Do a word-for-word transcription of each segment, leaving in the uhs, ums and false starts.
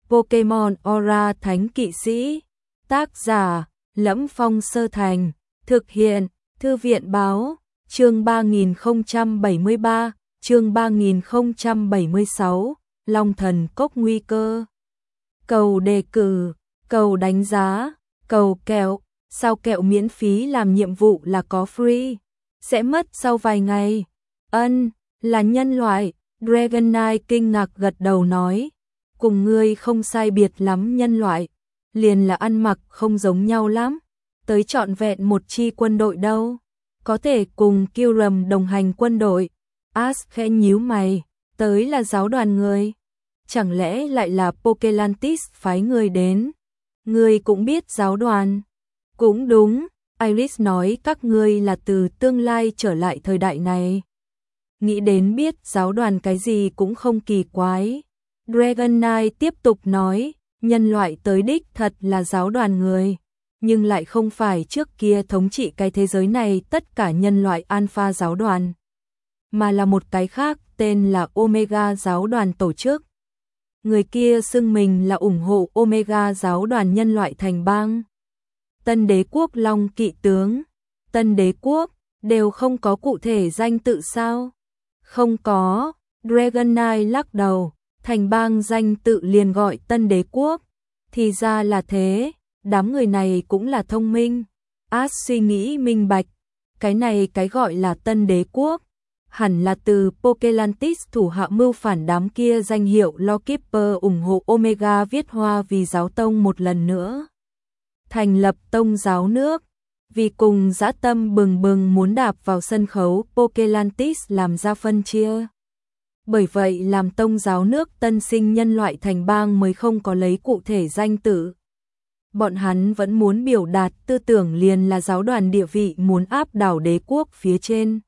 Pokemon Aura Thánh Kỵ Sĩ. Tác giả: Lẫm Phong Sơ Thành. Thực hiện: Thư viện báo. Chương ba nghìn không trăm bảy mươi ba, chương ba nghìn không trăm bảy mươi sáu, Long Thần Cốc nguy cơ. Cầu đề cử, cầu đánh giá, cầu kẹo, sao kẹo miễn phí làm nhiệm vụ là có free, sẽ mất sau vài ngày. Ân, là nhân loại, Dragonite kinh ngạc gật đầu nói, cùng ngươi không sai biệt lắm nhân loại, liền là ăn mặc không giống nhau lắm, tới trọn vẹn một chi quân đội đâu. Có thể cùng Kyurem đồng hành quân đội. Ash khẽ nhíu mày, tới là giáo đoàn người. Chẳng lẽ lại là Pokelantis phái người đến? Ngươi cũng biết giáo đoàn. Cũng đúng, Iris nói các ngươi là từ tương lai trở lại thời đại này. Nghĩ đến biết giáo đoàn cái gì cũng không kỳ quái. Dragonite tiếp tục nói, nhân loại tới đích thật là giáo đoàn người. Nhưng lại không phải trước kia thống trị cái thế giới này tất cả nhân loại Alpha giáo đoàn, mà là một cái khác tên là Omega giáo đoàn tổ chức. Người kia xưng mình là ủng hộ Omega giáo đoàn nhân loại thành bang. Tân đế quốc Long Kỵ tướng, Tân đế quốc, đều không có cụ thể danh tự sao? Không có, Dragonite lắc đầu, thành bang danh tự liền gọi Tân đế quốc. Thì ra là thế. Đám người này cũng là thông minh. Ash suy nghĩ minh bạch, cái này cái gọi là Tân đế quốc, hẳn là từ Pokelantis thủ hạ mưu phản đám kia danh hiệu Lawkeeper ủng hộ Omega viết hoa vì giáo tông một lần nữa. Thành lập tông giáo nước, vì cùng dã tâm bừng bừng muốn đạp vào sân khấu Pokelantis làm ra phân chia. Bởi vậy làm tông giáo nước tân sinh nhân loại thành bang mới không có lấy cụ thể danh tự. Bọn hắn vẫn muốn biểu đạt tư tưởng liền là giáo đoàn địa vị muốn áp đảo đế quốc phía trên.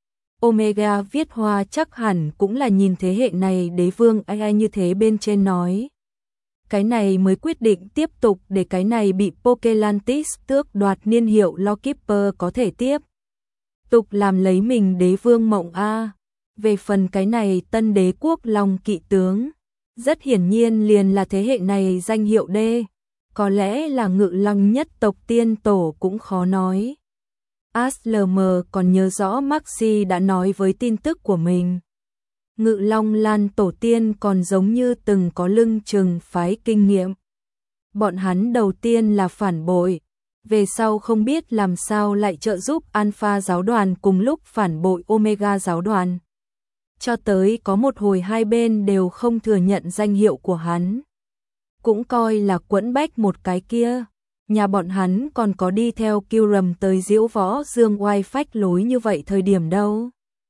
Omega viết hoa chắc hẳn cũng là nhìn thế hệ này đế vương ai ai như thế bên trên nói. Cái này mới quyết định tiếp tục để cái này bị Pokelantis tước đoạt niên hiệu Lawkeeper có thể tiếp tục làm lấy mình đế vương mộng A. Về phần cái này tân đế quốc Long Kỵ tướng, rất hiển nhiên liền là thế hệ này danh hiệu D. Có lẽ là Ngự Long nhất tộc tiên tổ cũng khó nói. Aslm còn nhớ rõ Maxi đã nói với tin tức của mình. Ngự Long Lan tổ tiên còn giống như từng có lưng chừng phái kinh nghiệm. Bọn hắn đầu tiên là phản bội, về sau không biết làm sao lại trợ giúp Alpha giáo đoàn cùng lúc phản bội Omega giáo đoàn. Cho tới có một hồi hai bên đều không thừa nhận danh hiệu của hắn. Cũng coi là quẫn bách một cái kia. Nhà bọn hắn còn có đi theo Kyurem tới diễu võ dương oai phách lối như vậy thời điểm đâu.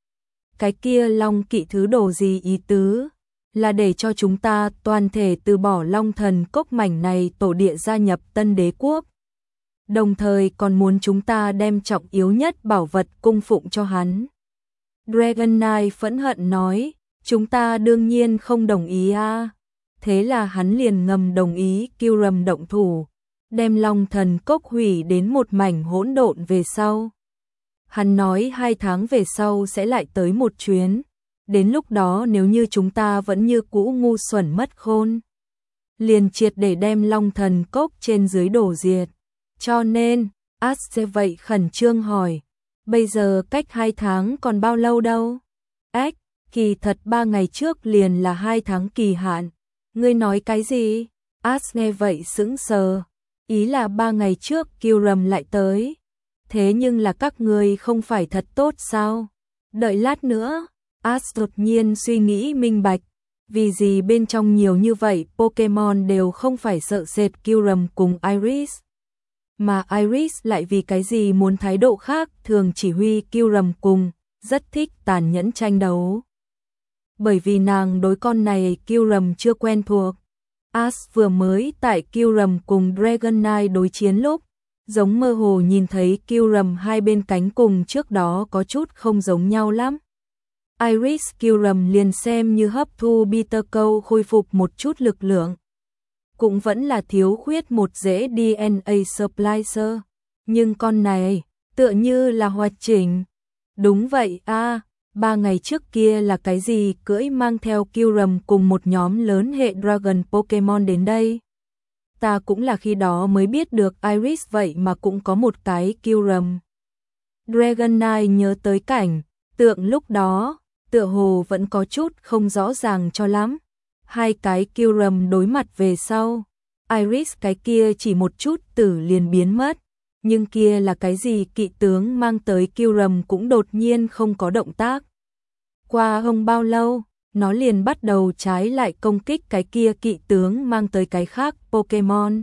Cái kia Long Kỵ thứ đồ gì ý tứ? Là để cho chúng ta toàn thể từ bỏ Long Thần Cốc mảnh này tổ địa gia nhập Tân đế quốc. Đồng thời còn muốn chúng ta đem trọng yếu nhất bảo vật cung phụng cho hắn. Dragonite phẫn hận nói, chúng ta đương nhiên không đồng ý a. Thế là hắn liền ngầm đồng ý Kyurem động thủ, đem Long Thần Cốc hủy đến một mảnh hỗn độn về sau. Hắn nói hai tháng về sau sẽ lại tới một chuyến, đến lúc đó nếu như chúng ta vẫn như cũ ngu xuẩn mất khôn, liền triệt để đem Long Thần Cốc trên dưới đổ diệt. Cho nên, Ash sẽ vậy khẩn trương hỏi, bây giờ cách hai tháng còn bao lâu đâu? Ách, kỳ thật ba ngày trước liền là hai tháng kỳ hạn. Ngươi nói cái gì? Ash nghe vậy sững sờ. Ý là ba ngày trước Kyurem lại tới. Thế nhưng là các ngươi không phải thật tốt sao? Đợi lát nữa. Ash đột nhiên suy nghĩ minh bạch. Vì gì bên trong nhiều như vậy Pokemon đều không phải sợ sệt Kyurem cùng Iris. Mà Iris lại vì cái gì muốn thái độ khác thường chỉ huy Kyurem cùng, rất thích tàn nhẫn tranh đấu. Bởi vì nàng đối con này Kyurem chưa quen thuộc. Ash vừa mới tại Kyurem cùng Dragonite đối chiến lúc, giống mơ hồ nhìn thấy Kyurem hai bên cánh cùng trước đó có chút không giống nhau lắm. Iris Kyurem liền xem như hấp thu Bitter Câu khôi phục một chút lực lượng. Cũng vẫn là thiếu khuyết một rễ đê en a splicer. Nhưng con này, tựa như là hoạt chỉnh. Đúng vậy a. Ba ngày trước kia là cái gì cưỡi mang theo Kyurem cùng một nhóm lớn hệ Dragon Pokemon đến đây? Ta cũng là khi đó mới biết được Iris vậy mà cũng có một cái Kyurem. Dragonite nhớ tới cảnh tượng lúc đó, tựa hồ vẫn có chút không rõ ràng cho lắm. Hai cái Kyurem đối mặt về sau, Iris cái kia chỉ một chút tử liền biến mất, nhưng kia là cái gì kỵ tướng mang tới Kyurem cũng đột nhiên không có động tác. Qua không bao lâu, nó liền bắt đầu trái lại công kích cái kia kỵ tướng mang tới cái khác Pokemon.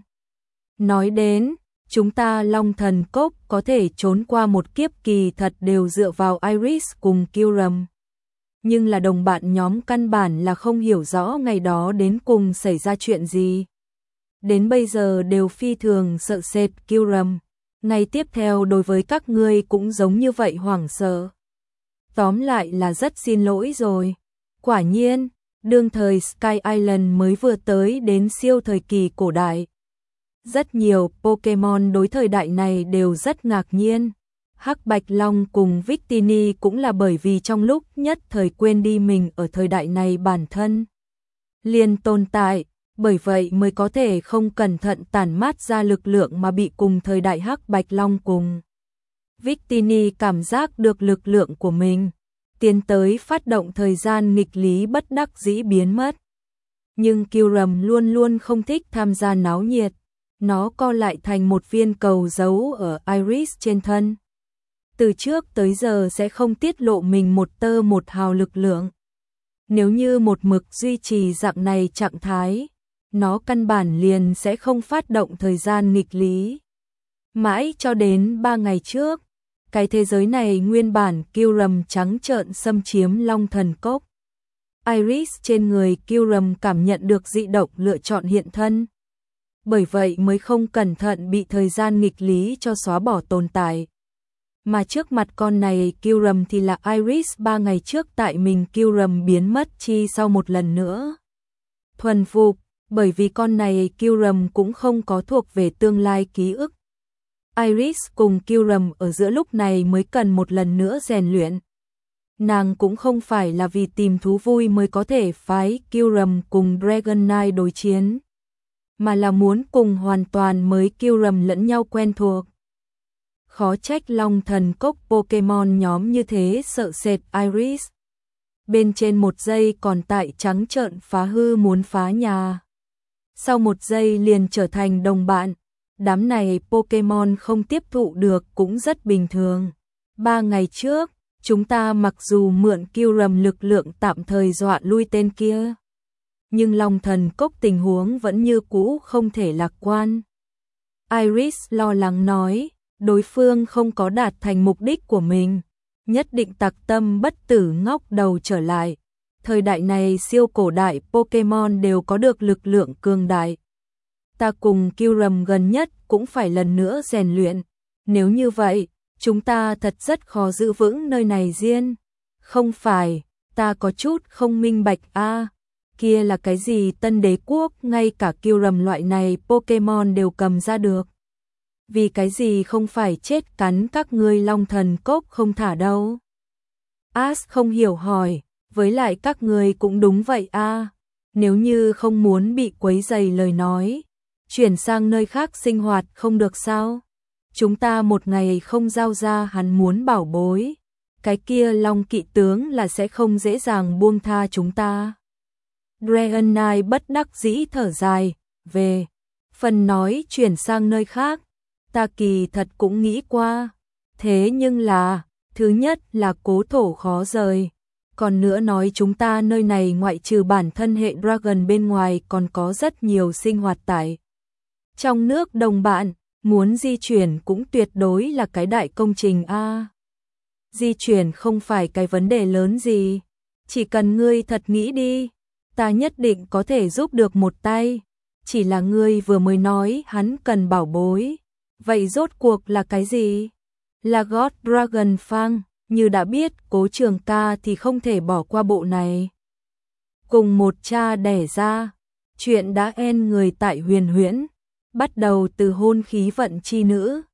Nói đến, chúng ta Long Thần Cốc có thể trốn qua một kiếp kỳ thật đều dựa vào Iris cùng Kyurem. Nhưng là đồng bạn nhóm căn bản là không hiểu rõ ngày đó đến cùng xảy ra chuyện gì. Đến bây giờ đều phi thường sợ sệt Kyurem. Ngày tiếp theo đối với các ngươi cũng giống như vậy hoảng sợ. Tóm lại là rất xin lỗi rồi. Quả nhiên, đương thời Sky Island mới vừa tới đến siêu thời kỳ cổ đại. Rất nhiều Pokemon đối thời đại này đều rất ngạc nhiên. Hắc Bạch Long cùng Victini cũng là bởi vì trong lúc nhất thời quên đi mình ở thời đại này bản thân liền tồn tại, bởi vậy mới có thể không cẩn thận tản mát ra lực lượng mà bị cùng thời đại Hắc Bạch Long cùng Victini cảm giác được lực lượng của mình, tiến tới phát động thời gian nghịch lý bất đắc dĩ biến mất. Nhưng Kyurem luôn luôn không thích tham gia náo nhiệt, nó co lại thành một viên cầu giấu ở Iris trên thân. Từ trước tới giờ sẽ không tiết lộ mình một tơ một hào lực lượng. Nếu như một mực duy trì dạng này trạng thái, nó căn bản liền sẽ không phát động thời gian nghịch lý. Mãi cho đến ba ngày trước, cái thế giới này nguyên bản Kyurem trắng trợn xâm chiếm Long Thần Cốc. Iris trên người Kyurem cảm nhận được dị động lựa chọn hiện thân. Bởi vậy mới không cẩn thận bị thời gian nghịch lý cho xóa bỏ tồn tại. Mà trước mặt con này Kyurem thì là Iris ba ngày trước tại mình Kyurem biến mất chi sau một lần nữa thuần phục, bởi vì con này Kyurem cũng không có thuộc về tương lai ký ức. Iris cùng Kyurem ở giữa lúc này mới cần một lần nữa rèn luyện. Nàng cũng không phải là vì tìm thú vui mới có thể phái Kyurem cùng Dragonite đối chiến, mà là muốn cùng hoàn toàn mới Kyurem lẫn nhau quen thuộc. Khó trách Long Thần Cốc Pokemon nhóm như thế sợ sệt Iris. Bên trên một giây còn tại trắng trợn phá hư muốn phá nhà. Sau một giây liền trở thành đồng bạn. Đám này Pokemon không tiếp thụ được cũng rất bình thường. Ba ngày trước, chúng ta mặc dù mượn Kyurem lực lượng tạm thời dọa lui tên kia, nhưng Long Thần Cốc tình huống vẫn như cũ không thể lạc quan. Iris lo lắng nói, đối phương không có đạt thành mục đích của mình, nhất định tặc tâm bất tử ngóc đầu trở lại. Thời đại này siêu cổ đại Pokemon đều có được lực lượng cường đại. Ta cùng Kyurem gần nhất cũng phải lần nữa rèn luyện. Nếu như vậy, chúng ta thật rất khó giữ vững nơi này riêng. Không phải, ta có chút không minh bạch a. À, kia là cái gì Tân Đế Quốc, ngay cả Kyurem loại này Pokemon đều cầm ra được. Vì cái gì không phải chết cắn các ngươi Long Thần Cốc không thả đâu? Ash không hiểu hỏi, với lại các ngươi cũng đúng vậy a. À, nếu như không muốn bị quấy rầy lời nói, chuyển sang nơi khác sinh hoạt không được sao? Chúng ta một ngày không giao ra hắn muốn bảo bối, cái kia Long Kỵ tướng là sẽ không dễ dàng buông tha chúng ta. Dragonite bất đắc dĩ thở dài, về phần nói chuyển sang nơi khác, ta kỳ thật cũng nghĩ qua, thế nhưng là, thứ nhất là cố thổ khó rời, còn nữa nói chúng ta nơi này ngoại trừ bản thân hệ Dragon bên ngoài còn có rất nhiều sinh hoạt tại trong nước đồng bạn, muốn di chuyển cũng tuyệt đối là cái đại công trình a. À, di chuyển không phải cái vấn đề lớn gì, chỉ cần ngươi thật nghĩ đi, ta nhất định có thể giúp được một tay. Chỉ là ngươi vừa mới nói hắn cần bảo bối, vậy rốt cuộc là cái gì? Là God Dragon Fang, như đã biết Cố Trường Ca thì không thể bỏ qua bộ này. Cùng một cha đẻ ra, chuyện đã en người tại Huyền Huyễn, bắt đầu từ hôn khí vận chi nữ,